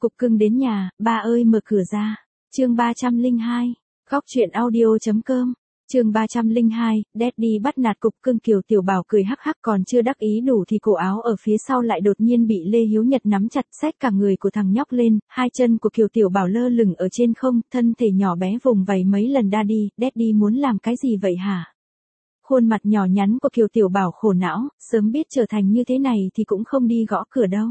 Cục cưng đến nhà, ba ơi mở cửa ra. Chương 302. Góc truyện audio.com. Chương 302, Daddy bắt nạt cục cưng. Kiều Tiểu Bảo cười hắc hắc, còn chưa đắc ý đủ thì cổ áo ở phía sau lại đột nhiên bị Lê Hiếu Nhật nắm chặt, xách cả người của thằng nhóc lên, hai chân của Kiều Tiểu Bảo lơ lửng ở trên không, thân thể nhỏ bé vùng vẫy mấy lần. Daddy muốn làm cái gì vậy hả? Khuôn mặt nhỏ nhắn của Kiều Tiểu Bảo khổ não, sớm biết trở thành như thế này thì cũng không đi gõ cửa đâu.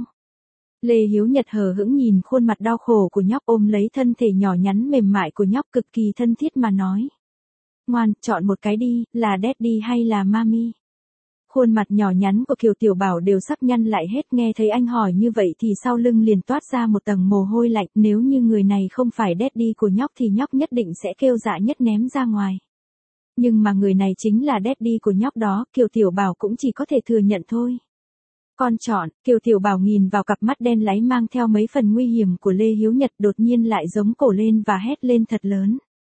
Lê Hiếu Nhật hờ hững nhìn khuôn mặt đau khổ của nhóc, ôm lấy thân thể nhỏ nhắn mềm mại của nhóc cực kỳ thân thiết mà nói. Ngoan, chọn một cái đi, là Daddy hay là Mami? Khuôn mặt nhỏ nhắn của Kiều Tiểu Bảo đều sắc nhăn lại hết, nghe thấy anh hỏi như vậy thì sau lưng liền toát ra một tầng mồ hôi lạnh, nếu như người này không phải Daddy của nhóc thì nhóc nhất định sẽ kêu dạ nhất ném ra ngoài. Nhưng mà người này chính là Daddy của nhóc đó, Kiều Tiểu Bảo cũng chỉ có thể thừa nhận thôi. Con chọn. Kiều Tiểu Bảo nhìn vào cặp mắt đen láy mang theo mấy phần nguy hiểm của Lê Hiếu Nhật, đột nhiên lại giống cổ lên và hét lên thật lớn.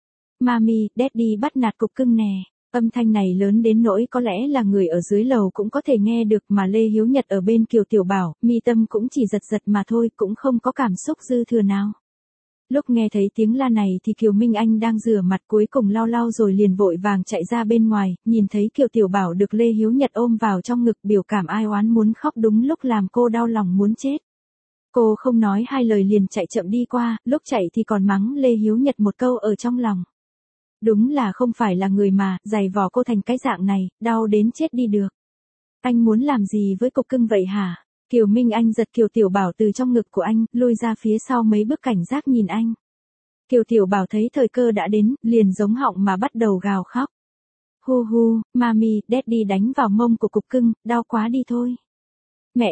Mami, Daddy bắt nạt cục cưng nè. Âm thanh này lớn đến nỗi có lẽ là người ở dưới lầu cũng có thể nghe được, mà Lê Hiếu Nhật ở bên Kiều Tiểu Bảo, mi tâm cũng chỉ giật giật mà thôi, cũng không có cảm xúc dư thừa nào. Lúc nghe thấy tiếng la này thì Kiều Minh Anh đang rửa mặt cuối cùng lau lau rồi liền vội vàng chạy ra bên ngoài, nhìn thấy Kiều Tiểu Bảo được Lê Hiếu Nhật ôm vào trong ngực, biểu cảm ai oán muốn khóc đúng lúc làm cô đau lòng muốn chết. Cô không nói hai lời liền chạy chậm đi qua, lúc chạy thì còn mắng Lê Hiếu Nhật một câu ở trong lòng. Đúng là không phải là người mà, giày vò cô thành cái dạng này, đau đến chết đi được. Anh muốn làm gì với cục cưng vậy hả? Kiều Minh Anh giật Kiều Tiểu Bảo từ trong ngực của anh, lùi ra phía sau mấy bước cảnh giác nhìn anh. Kiều Tiểu Bảo thấy thời cơ đã đến, liền giống họng mà bắt đầu gào khóc. Hu hu, Mami, Daddy đánh vào mông của cục cưng, đau quá đi thôi. Mẹ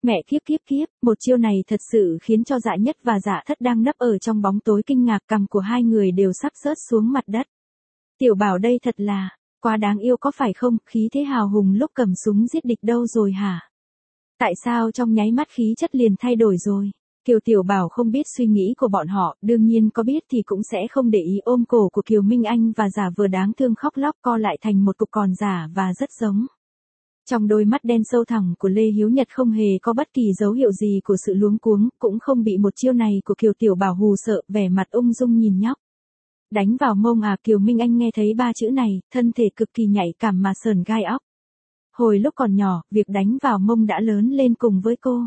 kiếp, một chiêu này thật sự khiến cho Dạ Nhất và Dạ Thất đang nấp ở trong bóng tối kinh ngạc, cằm của hai người đều sắp rớt xuống mặt đất. Tiểu Bảo đây thật là, quá đáng yêu có phải không, khí thế hào hùng lúc cầm súng giết địch đâu rồi hả? Tại sao trong nháy mắt khí chất liền thay đổi rồi? Kiều Tiểu Bảo không biết suy nghĩ của bọn họ, đương nhiên có biết thì cũng sẽ không để ý, ôm cổ của Kiều Minh Anh và giả vờ đáng thương khóc lóc, co lại thành một cục còn giả và rất giống. Trong đôi mắt đen sâu thẳm của Lê Hiếu Nhật không hề có bất kỳ dấu hiệu gì của sự luống cuống, cũng không bị một chiêu này của Kiều Tiểu Bảo hù sợ, vẻ mặt ung dung nhìn nhóc. Đánh vào mông à? Kiều Minh Anh nghe thấy ba chữ này, thân thể cực kỳ nhạy cảm mà sờn gai óc. Hồi lúc còn nhỏ, việc đánh vào mông đã lớn lên cùng với cô.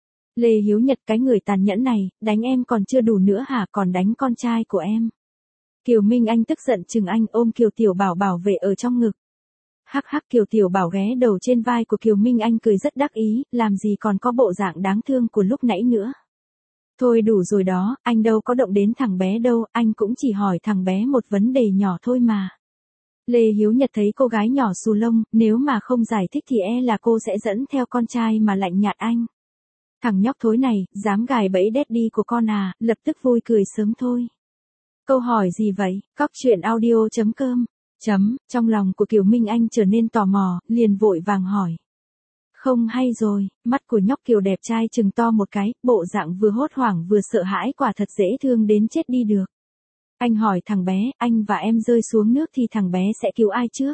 Lê Hiếu Nhật, cái người tàn nhẫn này, đánh em còn chưa đủ nữa hả, còn đánh con trai của em. Kiều Minh Anh tức giận chừng anh, ôm Kiều Tiểu Bảo bảo vệ ở trong ngực. Hắc hắc, Kiều Tiểu Bảo ghé đầu trên vai của Kiều Minh Anh cười rất đắc ý, làm gì còn có bộ dạng đáng thương của lúc nãy nữa. Thôi đủ rồi đó, anh đâu có động đến thằng bé đâu, anh cũng chỉ hỏi thằng bé một vấn đề nhỏ thôi mà. Lê Hiếu Nhật thấy cô gái nhỏ xù lông, nếu mà không giải thích thì là cô sẽ dẫn theo con trai mà lạnh nhạt anh. Thằng nhóc thối này, dám gài bẫy Daddy của con à, lập tức vui cười sớm thôi. Câu hỏi gì vậy? Góc truyện audio.com. Trong lòng của Kiều Minh Anh trở nên tò mò, liền vội vàng hỏi. Không hay rồi, mắt của nhóc Kiều đẹp trai trừng to một cái, bộ dạng vừa hốt hoảng vừa sợ hãi, quả thật dễ thương đến chết đi được. Anh hỏi thằng bé, anh và em rơi xuống nước thì thằng bé sẽ cứu ai trước?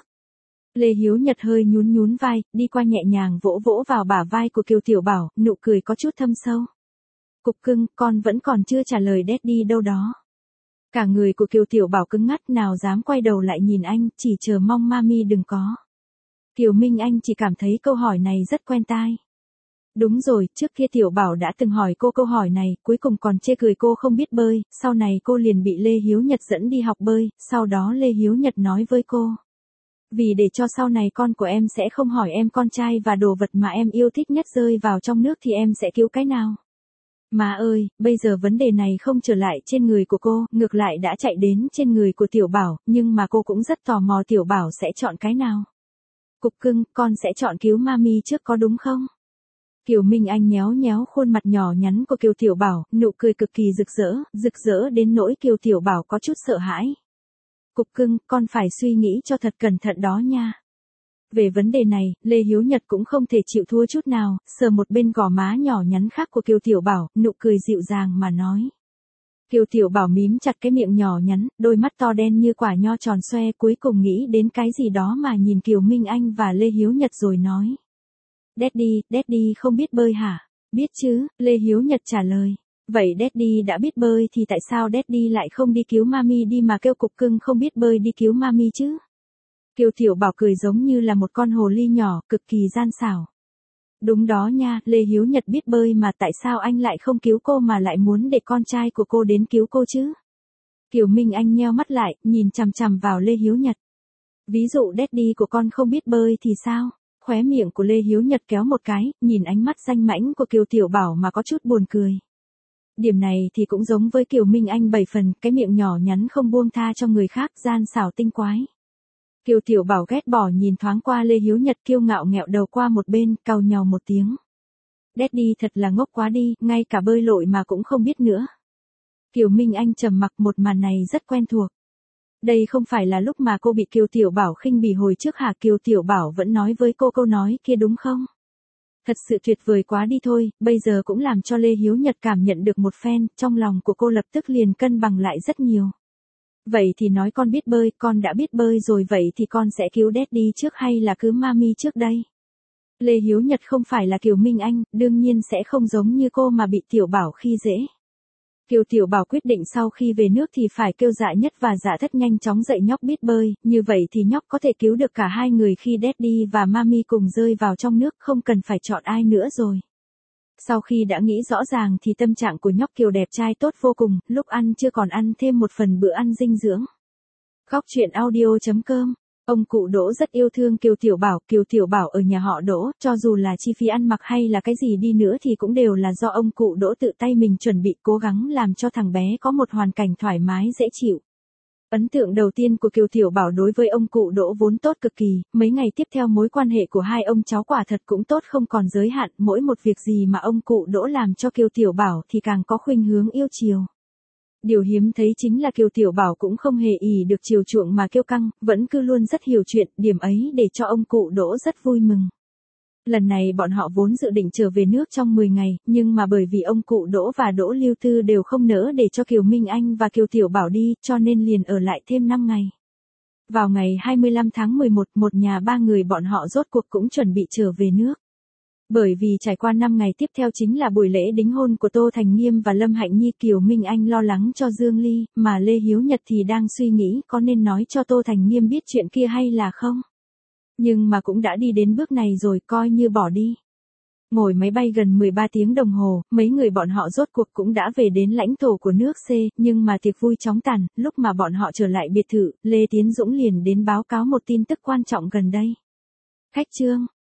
Lê Hiếu Nhật hơi nhún vai, đi qua nhẹ nhàng vỗ vỗ vào bả vai của Kiều Tiểu Bảo, nụ cười có chút thâm sâu. Cục cưng, con vẫn còn chưa trả lời Daddy đâu đó. Cả người của Kiều Tiểu Bảo cứng ngắc, nào dám quay đầu lại nhìn anh, chỉ chờ mong Mami đừng có. Kiều Minh Anh chỉ cảm thấy câu hỏi này rất quen tai. Đúng rồi, trước kia Tiểu Bảo đã từng hỏi cô câu hỏi này, cuối cùng còn chê cười cô không biết bơi, sau này cô liền bị Lê Hiếu Nhật dẫn đi học bơi, sau đó Lê Hiếu Nhật nói với cô. Vì để cho sau này con của em sẽ không hỏi em con trai và đồ vật mà em yêu thích nhất rơi vào trong nước thì em sẽ cứu cái nào. Má ơi, bây giờ vấn đề này không trở lại trên người của cô, ngược lại đã chạy đến trên người của Tiểu Bảo, nhưng mà cô cũng rất tò mò Tiểu Bảo sẽ chọn cái nào. Cục cưng, con sẽ chọn cứu Mami trước có đúng không? Kiều Minh Anh nhéo khuôn mặt nhỏ nhắn của Kiều Tiểu Bảo, nụ cười cực kỳ rực rỡ đến nỗi Kiều Tiểu Bảo có chút sợ hãi. Cục cưng, con phải suy nghĩ cho thật cẩn thận đó nha. Về vấn đề này, Lê Hiếu Nhật cũng không thể chịu thua chút nào, sờ một bên gò má nhỏ nhắn khác của Kiều Tiểu Bảo, nụ cười dịu dàng mà nói. Kiều Tiểu Bảo mím chặt cái miệng nhỏ nhắn, đôi mắt to đen như quả nho tròn xoe, cuối cùng nghĩ đến cái gì đó mà nhìn Kiều Minh Anh và Lê Hiếu Nhật rồi nói. Daddy không biết bơi hả? Biết chứ, Lê Hiếu Nhật trả lời. Vậy Daddy đã biết bơi thì tại sao Daddy lại không đi cứu Mami đi mà kêu cục cưng không biết bơi đi cứu Mami chứ? Kiều Tiểu Bảo cười giống như là một con hồ ly nhỏ, cực kỳ gian xảo. Đúng đó nha, Lê Hiếu Nhật biết bơi mà tại sao anh lại không cứu cô mà lại muốn để con trai của cô đến cứu cô chứ? Kiều Minh Anh nheo mắt lại, nhìn chằm chằm vào Lê Hiếu Nhật. Ví dụ Daddy của con không biết bơi thì sao? Khóe miệng của Lê Hiếu Nhật kéo một cái, nhìn ánh mắt danh mãnh của Kiều Tiểu Bảo mà có chút buồn cười. Điểm này thì cũng giống với Kiều Minh Anh 7 phần, cái miệng nhỏ nhắn không buông tha cho người khác, gian xảo tinh quái. Kiều Tiểu Bảo ghét bỏ nhìn thoáng qua Lê Hiếu Nhật kiêu ngạo nghẹo đầu qua một bên, cau nhàu một tiếng. Daddy thật là ngốc quá đi, ngay cả bơi lội mà cũng không biết nữa. Kiều Minh Anh trầm mặc, một màn này rất quen thuộc. Đây không phải là lúc mà cô bị Kiều Tiểu Bảo khinh bỉ hồi trước hả? Kiều Tiểu Bảo vẫn nói với cô câu nói kia đúng không? Thật sự tuyệt vời quá đi thôi, bây giờ cũng làm cho Lê Hiếu Nhật cảm nhận được một phen, trong lòng của cô lập tức liền cân bằng lại rất nhiều. Vậy thì nói con biết bơi, con đã biết bơi rồi vậy thì con sẽ cứu Daddy trước hay là cứu Mami trước đây? Lê Hiếu Nhật không phải là Kiều Minh Anh, đương nhiên sẽ không giống như cô mà bị Tiểu Bảo khi dễ. Kiều Tiểu Bảo quyết định sau khi về nước thì phải kêu Dạ Nhất và Dạ Thất nhanh chóng dạy nhóc biết bơi, như vậy thì nhóc có thể cứu được cả hai người khi Daddy và Mami cùng rơi vào trong nước, không cần phải chọn ai nữa rồi. Sau khi đã nghĩ rõ ràng thì tâm trạng của nhóc Kiều đẹp trai tốt vô cùng, lúc ăn chưa còn ăn thêm một phần bữa ăn dinh dưỡng. Góc truyện audio.com. Ông cụ Đỗ rất yêu thương Kiều Tiểu Bảo ở nhà họ Đỗ, cho dù là chi phí ăn mặc hay là cái gì đi nữa thì cũng đều là do ông cụ Đỗ tự tay mình chuẩn bị, cố gắng làm cho thằng bé có một hoàn cảnh thoải mái dễ chịu. Ấn tượng đầu tiên của Kiều Tiểu Bảo đối với ông cụ Đỗ vốn tốt cực kỳ, mấy ngày tiếp theo mối quan hệ của hai ông cháu quả thật cũng tốt không còn giới hạn, mỗi một việc gì mà ông cụ Đỗ làm cho Kiều Tiểu Bảo thì càng có khuynh hướng yêu chiều. Điều hiếm thấy chính là Kiều Tiểu Bảo cũng không hề ỷ được chiều chuộng mà kiêu căng, vẫn cứ luôn rất hiểu chuyện, điểm ấy để cho ông cụ Đỗ rất vui mừng. Lần này bọn họ vốn dự định trở về nước trong 10 ngày, nhưng mà bởi vì ông cụ Đỗ và Đỗ Lưu Tư đều không nỡ để cho Kiều Minh Anh và Kiều Tiểu Bảo đi, cho nên liền ở lại thêm 5 ngày. Vào ngày 25 tháng 11, một nhà ba người bọn họ rốt cuộc cũng chuẩn bị trở về nước. Bởi vì trải qua 5 ngày tiếp theo chính là buổi lễ đính hôn của Tô Thành Nghiêm và Lâm Hạnh Nhi, Kiều Minh Anh lo lắng cho Dương Ly, mà Lê Hiếu Nhật thì đang suy nghĩ có nên nói cho Tô Thành Nghiêm biết chuyện kia hay là không. Nhưng mà cũng đã đi đến bước này rồi, coi như bỏ đi. Ngồi máy bay gần 13 tiếng đồng hồ, mấy người bọn họ rốt cuộc cũng đã về đến lãnh thổ của nước C, nhưng mà tiệc vui chóng tàn, lúc mà bọn họ trở lại biệt thự, Lê Tiến Dũng liền đến báo cáo một tin tức quan trọng gần đây. Khách trương.